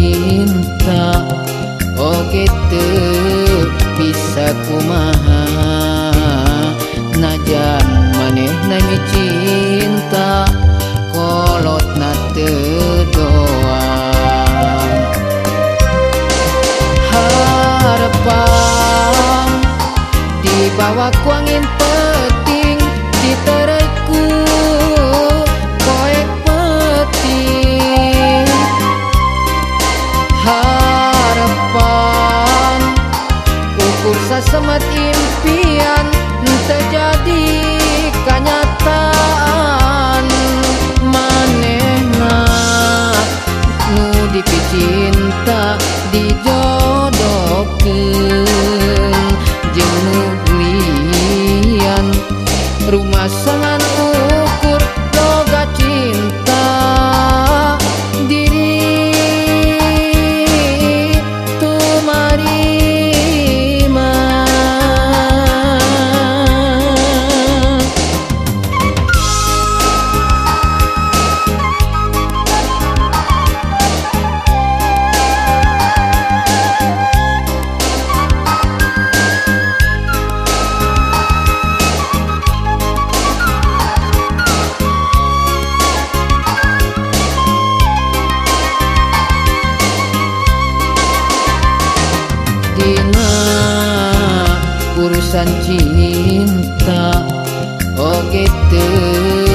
cinta oge teu bisa kumaha najan manehna cinta kolotna teu doang harapan dibawa ku angin peting ditereku koek peting harapan ukur sasemet impian terjadi kenyataan manehna nu dipicinta dijodohkeun jeung nu lian rumasangan ukur loga cinta diri tumarima dina urusan cinta oge teu